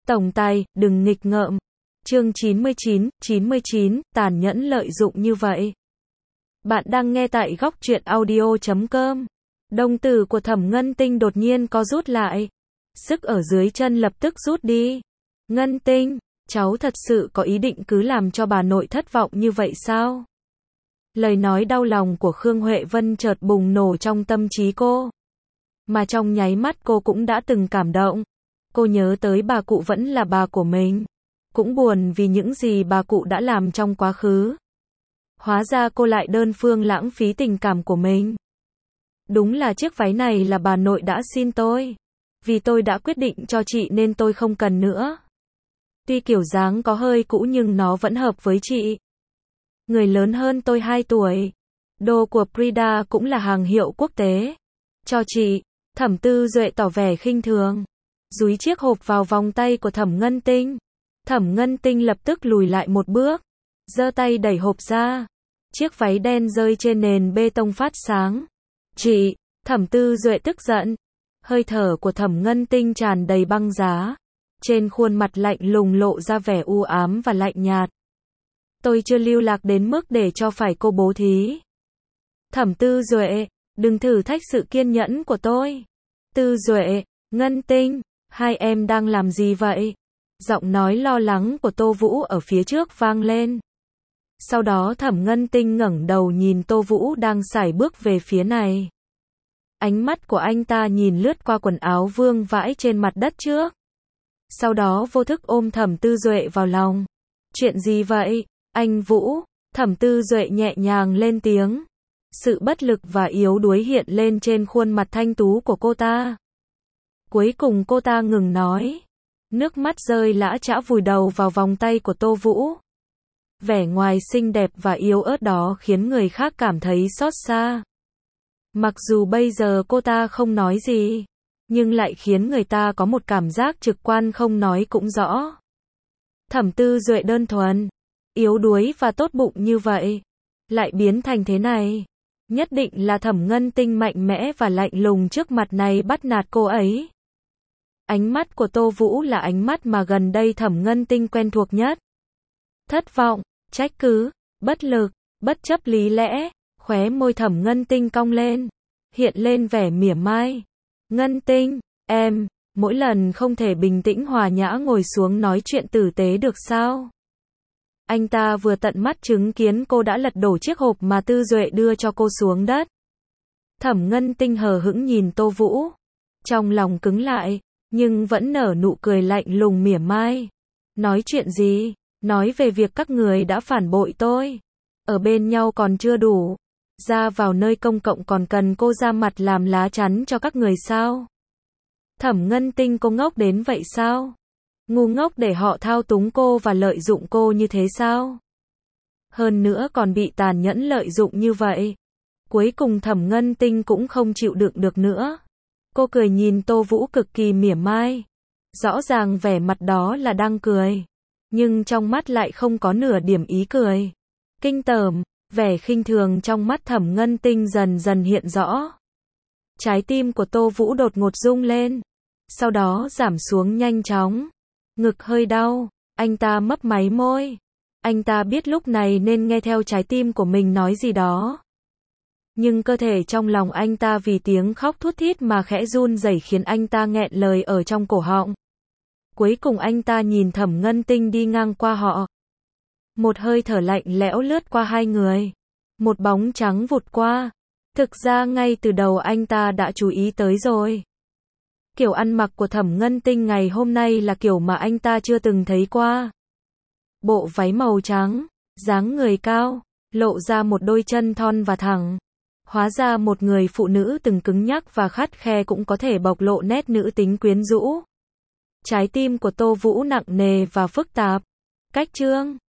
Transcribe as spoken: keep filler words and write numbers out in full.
Tổng tài, đừng nghịch ngợm. Chương chín mươi chín, chín mươi chín, tàn nhẫn lợi dụng như vậy. Bạn đang nghe tại góc truyện audio chấm com. Đồng tử của Thẩm Ngân Tinh đột nhiên co rút lại. Sức ở dưới chân lập tức rút đi. Ngân Tinh, cháu thật sự có ý định cứ làm cho bà nội thất vọng như vậy sao? Lời nói đau lòng của Khương Huệ Vân chợt bùng nổ trong tâm trí cô. Mà trong nháy mắt cô cũng đã từng cảm động. Cô nhớ tới bà cụ vẫn là bà của mình. Cũng buồn vì những gì bà cụ đã làm trong quá khứ. Hóa ra cô lại đơn phương lãng phí tình cảm của mình. Đúng là chiếc váy này là bà nội đã xin tôi. Vì tôi đã quyết định cho chị nên tôi không cần nữa. Tuy kiểu dáng có hơi cũ nhưng nó vẫn hợp với chị. Người lớn hơn tôi hai tuổi. Đồ của Prada cũng là hàng hiệu quốc tế. Cho chị, Thẩm Tư Duệ tỏ vẻ khinh thường. Dúi chiếc hộp vào vòng tay của Thẩm Ngân Tinh. Thẩm Ngân Tinh lập tức lùi lại một bước. Giơ tay đẩy hộp ra. Chiếc váy đen rơi trên nền bê tông phát sáng. Chị, Thẩm Tư Duệ tức giận. Hơi thở của Thẩm Ngân Tinh tràn đầy băng giá. Trên khuôn mặt lạnh lùng lộ ra vẻ u ám và lạnh nhạt. Tôi chưa lưu lạc đến mức để cho phải cô bố thí. Thẩm Tư Duệ, đừng thử thách sự kiên nhẫn của tôi. Tư Duệ, Ngân Tinh, hai em đang làm gì vậy? Giọng nói lo lắng của Tô Vũ ở phía trước vang lên. Sau đó Thẩm Ngân Tinh ngẩng đầu nhìn Tô Vũ đang sải bước về phía này. Ánh mắt của anh ta nhìn lướt qua quần áo vương vãi trên mặt đất trước. Sau đó vô thức ôm Thẩm Tư Duệ vào lòng. Chuyện gì vậy, anh Vũ? Thẩm Tư Duệ nhẹ nhàng lên tiếng. Sự bất lực và yếu đuối hiện lên trên khuôn mặt thanh tú của cô ta. Cuối cùng cô ta ngừng nói. Nước mắt rơi lã chã vùi đầu vào vòng tay của Tô Vũ. Vẻ ngoài xinh đẹp và yếu ớt đó khiến người khác cảm thấy xót xa. Mặc dù bây giờ cô ta không nói gì, nhưng lại khiến người ta có một cảm giác trực quan không nói cũng rõ. Thẩm Tư Duệ đơn thuần, yếu đuối và tốt bụng như vậy, lại biến thành thế này. Nhất định là Thẩm Ngân Tinh mạnh mẽ và lạnh lùng trước mặt này bắt nạt cô ấy. Ánh mắt của Tô Vũ là ánh mắt mà gần đây Thẩm Ngân Tinh quen thuộc nhất. Thất vọng, trách cứ, bất lực, bất chấp lý lẽ, khóe môi Thẩm Ngân Tinh cong lên, hiện lên vẻ mỉa mai. Ngân Tinh, em, mỗi lần không thể bình tĩnh hòa nhã ngồi xuống nói chuyện tử tế được sao? Anh ta vừa tận mắt chứng kiến cô đã lật đổ chiếc hộp mà Tư Duệ đưa cho cô xuống đất. Thẩm Ngân Tinh hờ hững nhìn Tô Vũ. Trong lòng cứng lại, nhưng vẫn nở nụ cười lạnh lùng mỉa mai. Nói chuyện gì? Nói về việc các người đã phản bội tôi. Ở bên nhau còn chưa đủ. Ra vào nơi công cộng còn cần cô ra mặt làm lá chắn cho các người sao? Thẩm Ngân Tinh, cô ngốc đến vậy sao? Ngu ngốc để họ thao túng cô và lợi dụng cô như thế sao? Hơn nữa còn bị tàn nhẫn lợi dụng như vậy. Cuối cùng Thẩm Ngân Tinh cũng không chịu đựng được nữa. Cô cười nhìn Tô Vũ cực kỳ mỉa mai. Rõ ràng vẻ mặt đó là đang cười, nhưng trong mắt lại không có nửa điểm ý cười. Kinh tởm, vẻ khinh thường trong mắt Thẩm Ngân Tinh dần dần hiện rõ. Trái tim của Tô Vũ đột ngột rung lên, sau đó giảm xuống nhanh chóng. Ngực hơi đau, anh ta mấp máy môi. Anh ta biết lúc này nên nghe theo trái tim của mình nói gì đó. Nhưng cơ thể trong lòng anh ta vì tiếng khóc thút thít mà khẽ run rẩy khiến anh ta nghẹn lời ở trong cổ họng. Cuối cùng anh ta nhìn Thẩm Ngân Tinh đi ngang qua họ. Một hơi thở lạnh lẽo lướt qua hai người. Một bóng trắng vụt qua. Thực ra ngay từ đầu anh ta đã chú ý tới rồi. Kiểu ăn mặc của Thẩm Ngân Tinh ngày hôm nay là kiểu mà anh ta chưa từng thấy qua. Bộ váy màu trắng, dáng người cao, lộ ra một đôi chân thon và thẳng. Hóa ra một người phụ nữ từng cứng nhắc và khắt khe cũng có thể bộc lộ nét nữ tính quyến rũ. Trái tim của Tô Vũ nặng nề và phức tạp. Cách chương